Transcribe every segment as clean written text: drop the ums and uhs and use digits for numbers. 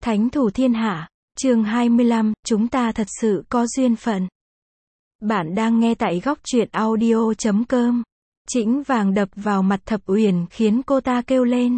Thánh thủ thiên hạ, chương 25, chúng ta thật sự có duyên phận. Bạn đang nghe tại góc truyện audio.com. Chĩnh vàng đập vào mặt Thập Uyển khiến cô ta kêu lên.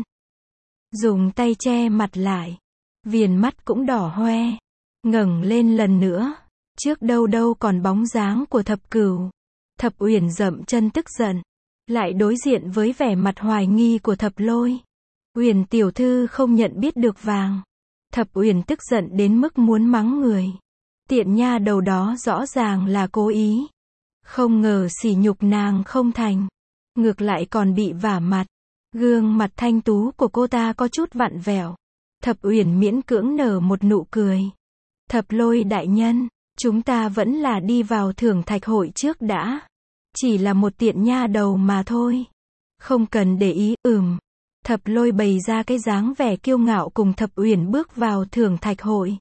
Dùng tay che mặt lại. Viền mắt cũng đỏ hoe. Ngẩng lên lần nữa. Trước đâu đâu còn bóng dáng của Thập Cửu. Thập Uyển dậm chân tức giận. Lại đối diện với vẻ mặt hoài nghi của Thập Lôi. Uyển tiểu thư không nhận biết được vàng. Thập Uyển tức giận đến mức muốn mắng người. Tiện nha đầu đó rõ ràng là cố ý. Không ngờ sỉ nhục nàng không thành. Ngược lại còn bị vả mặt. Gương mặt thanh tú của cô ta có chút vặn vẹo. Thập Uyển miễn cưỡng nở một nụ cười. Thập Lôi đại nhân, chúng ta vẫn là đi vào thưởng thạch hội trước đã. Chỉ là một tiện nha đầu mà thôi. Không cần để ý, Thập Lôi bày ra cái dáng vẻ kiêu ngạo cùng Thập Uyển bước vào thưởng thạch hội.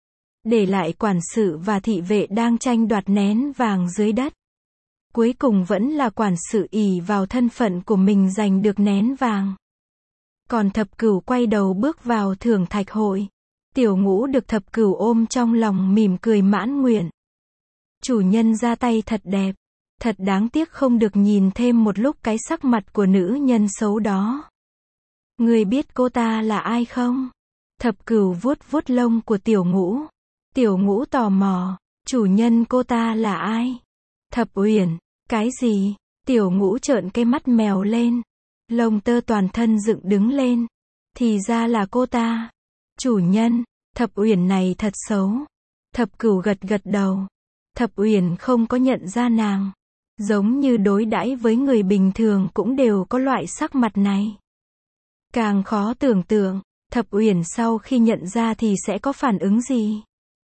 Để lại quản sự và thị vệ đang tranh đoạt nén vàng dưới đất. Cuối cùng vẫn là quản sự ỷ vào thân phận của mình giành được nén vàng. Còn Thập Cửu quay đầu bước vào thưởng thạch hội. Tiểu Ngũ được Thập Cửu ôm trong lòng mỉm cười mãn nguyện. Chủ nhân ra tay thật đẹp. Thật đáng tiếc không được nhìn thêm một lúc cái sắc mặt của nữ nhân xấu đó. Người biết cô ta là ai không? Thập Cửu vuốt vuốt lông của Tiểu Ngũ. Tiểu Ngũ tò mò, chủ nhân cô ta là ai? Thập Uyển, cái gì? Tiểu Ngũ trợn cái mắt mèo lên. Lông tơ toàn thân dựng đứng lên. Thì ra là cô ta. Chủ nhân, Thập Uyển này thật xấu. Thập Cửu gật gật đầu. Thập Uyển không có nhận ra nàng. Giống như đối đãi với người bình thường cũng đều có loại sắc mặt này. Càng khó tưởng tượng, Thập Uyển sau khi nhận ra thì sẽ có phản ứng gì?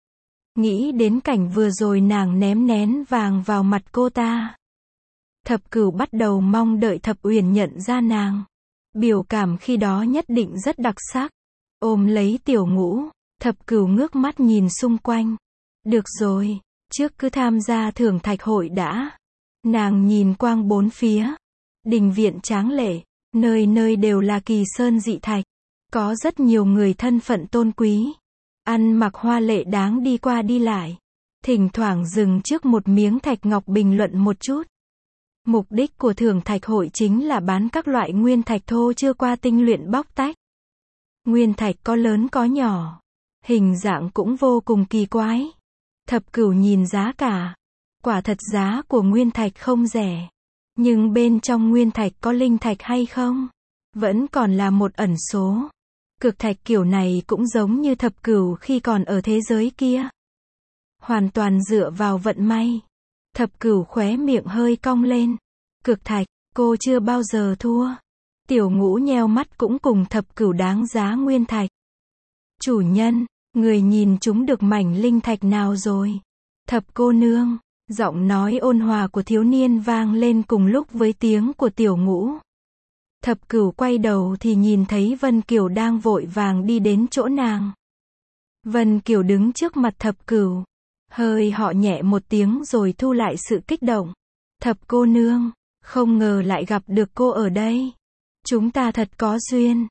Nghĩ đến cảnh vừa rồi nàng ném nén vàng vào mặt cô ta. Thập Cửu bắt đầu mong đợi Thập Uyển nhận ra nàng. Biểu cảm khi đó nhất định rất đặc sắc. Ôm lấy Tiểu Ngũ, Thập Cửu ngước mắt nhìn xung quanh. Được rồi, trước cứ tham gia thưởng thạch hội đã. Nàng nhìn quang bốn phía. Đình viện tráng lệ. Nơi nơi đều là kỳ sơn dị thạch. Có rất nhiều người thân phận tôn quý. Ăn mặc hoa lệ đáng đi qua đi lại. Thỉnh thoảng dừng trước một miếng thạch ngọc bình luận một chút. Mục đích của thưởng thạch hội chính là bán các loại nguyên thạch thô chưa qua tinh luyện bóc tách. Nguyên thạch có lớn có nhỏ. Hình dạng cũng vô cùng kỳ quái. Thập Cửu nhìn giá cả. Quả thật giá của nguyên thạch không rẻ. Nhưng bên trong nguyên thạch có linh thạch hay không? Vẫn còn là một ẩn số. Cực thạch kiểu này cũng giống như Thập Cửu khi còn ở thế giới kia. Hoàn toàn dựa vào vận may. Thập Cửu khóe miệng hơi cong lên. Cực thạch, cô chưa bao giờ thua. Tiểu Ngũ nheo mắt cũng cùng Thập Cửu đáng giá nguyên thạch. Chủ nhân, người nhìn chúng được mảnh linh thạch nào rồi? Thập cô nương. Giọng nói ôn hòa của thiếu niên vang lên cùng lúc với tiếng của Tiểu Ngũ. Thập Cửu quay đầu thì nhìn thấy Vân Kiều đang vội vàng đi đến chỗ nàng. Vân Kiều đứng trước mặt Thập Cửu. Hơi họ nhẹ một tiếng rồi thu lại sự kích động. Thập cô nương, không ngờ lại gặp được cô ở đây. Chúng ta thật có duyên.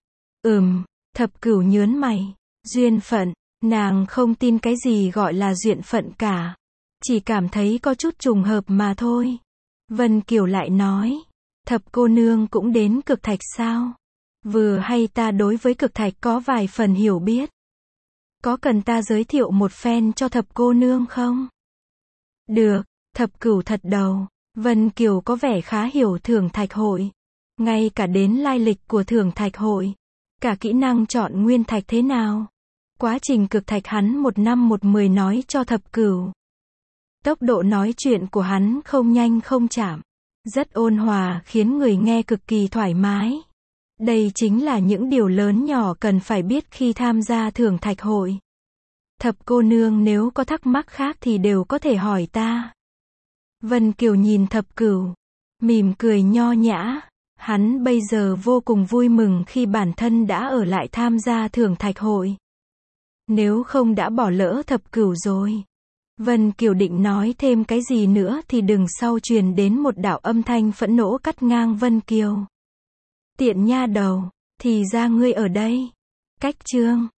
Thập Cửu nhớn mày. Duyên phận, nàng không tin cái gì gọi là duyên phận cả. Chỉ cảm thấy có chút trùng hợp mà thôi. Vân Kiều lại nói. Thập cô nương cũng đến cực thạch sao? Vừa hay ta đối với cực thạch có vài phần hiểu biết. Có cần ta giới thiệu một phen cho thập cô nương không? Được, Thập Cửu thật đầu. Vân Kiều có vẻ khá hiểu thưởng thạch hội. Ngay cả đến lai lịch của thưởng thạch hội. Cả kỹ năng chọn nguyên thạch thế nào. Quá trình cực thạch hắn 1 năm 1 10 nói cho Thập Cửu. Tốc độ nói chuyện của hắn không nhanh không chậm. Rất ôn hòa khiến người nghe cực kỳ thoải mái. Đây chính là những điều lớn nhỏ cần phải biết khi tham gia thưởng thạch hội. Thập cô nương nếu có thắc mắc khác thì đều có thể hỏi ta. Vân Kiều nhìn Thập Cửu. Mỉm cười nho nhã. Hắn bây giờ vô cùng vui mừng khi bản thân đã ở lại tham gia thưởng thạch hội. Nếu không đã bỏ lỡ Thập Cửu rồi. Vân Kiều định nói thêm cái gì nữa thì đằng sau truyền đến một đạo âm thanh phẫn nộ cắt ngang Vân Kiều. Tiện nha đầu, thì ra ngươi ở đây. Cách chương